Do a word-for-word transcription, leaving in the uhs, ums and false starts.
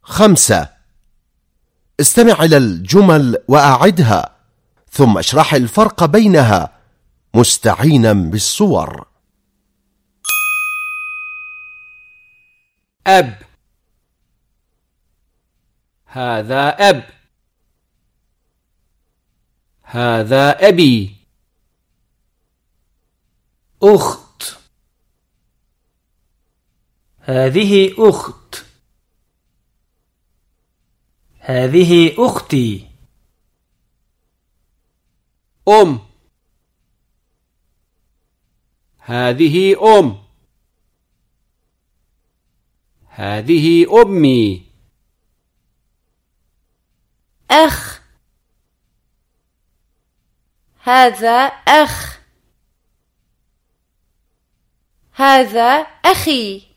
خمسة. استمع إلى الجمل وأعدها، ثم اشرح الفرق بينها مستعينا بالصور. أب. هذا أب. هذا أبي. أخت. هذه أخت. هذه أختي. أم. هذه أم. هذه أمي. أخ. هذا أخ. هذا أخي.